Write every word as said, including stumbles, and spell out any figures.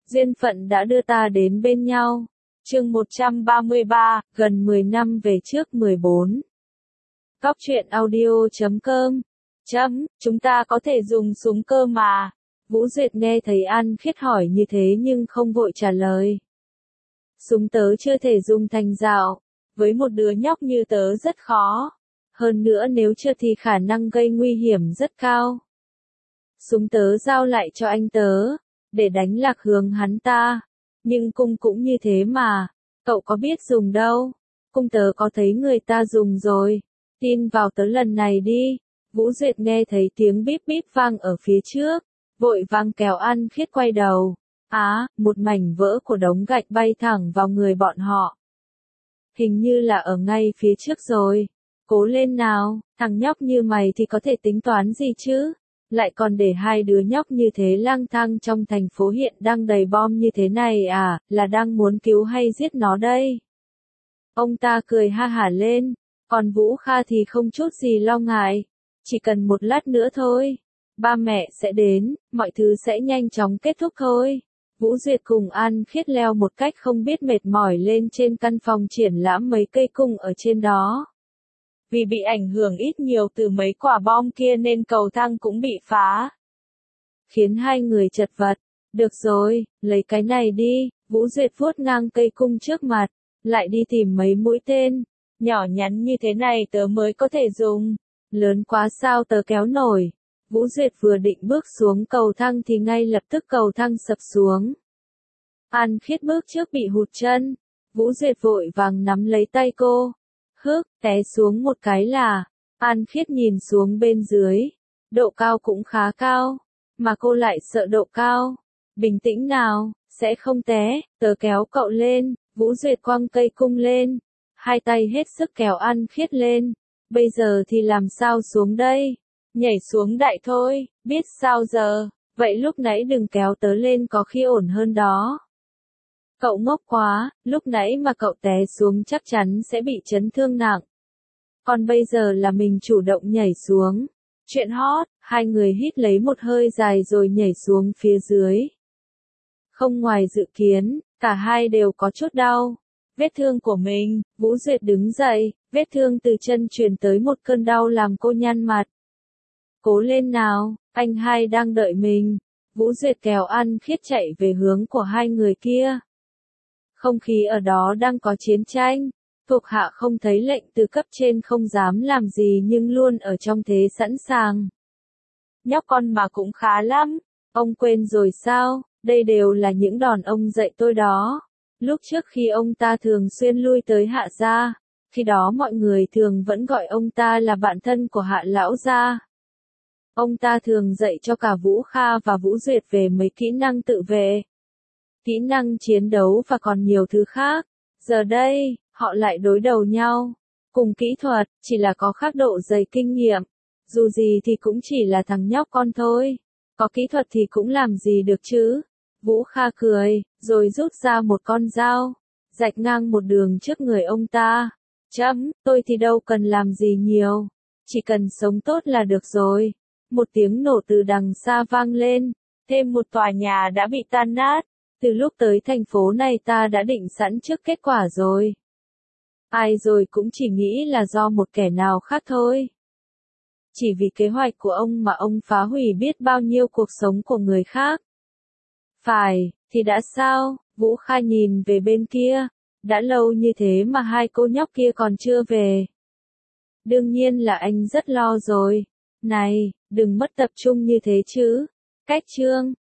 Duyên phận đã đưa ta đến bên nhau. Chương một trăm ba mươi ba, gần mười năm về trước mười bốn. Góc truyện audio chấm com. Chấm, chúng ta có thể dùng súng cơ mà. Vũ Duyệt nghe thấy An Khiết hỏi như thế nhưng không vội trả lời. Súng tớ chưa thể dùng thành dạo. Với một đứa nhóc như tớ rất khó. Hơn nữa nếu chưa thì khả năng gây nguy hiểm rất cao. Súng tớ giao lại cho anh tớ, để đánh lạc hướng hắn ta. Nhưng cung cũng như thế mà, cậu có biết dùng đâu. Cung tớ có thấy người ta dùng rồi. Tin vào tớ lần này đi. Vũ Duyệt nghe thấy tiếng bíp bíp vang ở phía trước, vội vàng kéo An Khiết quay đầu. Á, à, một mảnh vỡ của đống gạch bay thẳng vào người bọn họ. Hình như là ở ngay phía trước rồi. Cố lên nào, thằng nhóc như mày thì có thể tính toán gì chứ? Lại còn để hai đứa nhóc như thế lang thang trong thành phố hiện đang đầy bom như thế này à, là đang muốn cứu hay giết nó đây? Ông ta cười ha hả lên, còn Vũ Kha thì không chút gì lo ngại. Chỉ cần một lát nữa thôi, ba mẹ sẽ đến, mọi thứ sẽ nhanh chóng kết thúc thôi. Vũ Duyệt cùng An Khiết leo một cách không biết mệt mỏi lên trên căn phòng triển lãm mấy cây cung ở trên đó. Vì bị ảnh hưởng ít nhiều từ mấy quả bom kia nên cầu thang cũng bị phá, khiến hai người chật vật. Được rồi, lấy cái này đi. Vũ Duyệt vuốt ngang cây cung trước mặt, lại đi tìm mấy mũi tên. Nhỏ nhắn như thế này tớ mới có thể dùng. Lớn quá sao tớ kéo nổi. Vũ Duyệt vừa định bước xuống cầu thang thì ngay lập tức cầu thang sập xuống. An Khiết bước trước bị hụt chân. Vũ Duyệt vội vàng nắm lấy tay cô. Hức, té xuống một cái là. An Khiết nhìn xuống bên dưới. Độ cao cũng khá cao. Mà cô lại sợ độ cao. Bình tĩnh nào, sẽ không té. Tớ kéo cậu lên. Vũ Duyệt quăng cây cung lên. Hai tay hết sức kéo An Khiết lên. Bây giờ thì làm sao xuống đây? Nhảy xuống đại thôi, biết sao giờ. Vậy lúc nãy đừng kéo tớ lên có khi ổn hơn đó. Cậu ngốc quá, lúc nãy mà cậu té xuống chắc chắn sẽ bị chấn thương nặng. Còn bây giờ là mình chủ động nhảy xuống. Chuyện hot, hai người hít lấy một hơi dài rồi nhảy xuống phía dưới. Không ngoài dự kiến, cả hai đều có chút đau. Vết thương của mình, Vũ Duyệt đứng dậy, vết thương từ chân truyền tới một cơn đau làm cô nhăn mặt. Cố lên nào, anh hai đang đợi mình. Vũ Duyệt kéo An Khiết chạy về hướng của hai người kia. Không khí ở đó đang có chiến tranh. Thuộc hạ không thấy lệnh từ cấp trên không dám làm gì nhưng luôn ở trong thế sẵn sàng. Nhóc con mà cũng khá lắm. Ông quên rồi sao, đây đều là những đòn ông dạy tôi đó. Lúc trước khi ông ta thường xuyên lui tới Hạ gia, khi đó mọi người thường vẫn gọi ông ta là bạn thân của Hạ lão gia. Ông ta thường dạy cho cả Vũ Kha và Vũ Duyệt về mấy kỹ năng tự vệ, kỹ năng chiến đấu và còn nhiều thứ khác. Giờ đây, họ lại đối đầu nhau. Cùng kỹ thuật, chỉ là có khác độ dày kinh nghiệm. Dù gì thì cũng chỉ là thằng nhóc con thôi. Có kỹ thuật thì cũng làm gì được chứ. Vũ Kha cười, rồi rút ra một con dao, rạch ngang một đường trước người ông ta. Chấm, tôi thì đâu cần làm gì nhiều. Chỉ cần sống tốt là được rồi. Một tiếng nổ từ đằng xa vang lên. Thêm một tòa nhà đã bị tan nát. Từ lúc tới thành phố này ta đã định sẵn trước kết quả rồi. Ai rồi cũng chỉ nghĩ là do một kẻ nào khác thôi. Chỉ vì kế hoạch của ông mà ông phá hủy biết bao nhiêu cuộc sống của người khác. Phải, thì đã sao? Vũ Kha nhìn về bên kia. Đã lâu như thế mà hai cô nhóc kia còn chưa về. Đương nhiên là anh rất lo rồi. Này, đừng mất tập trung như thế chứ. Cách chương.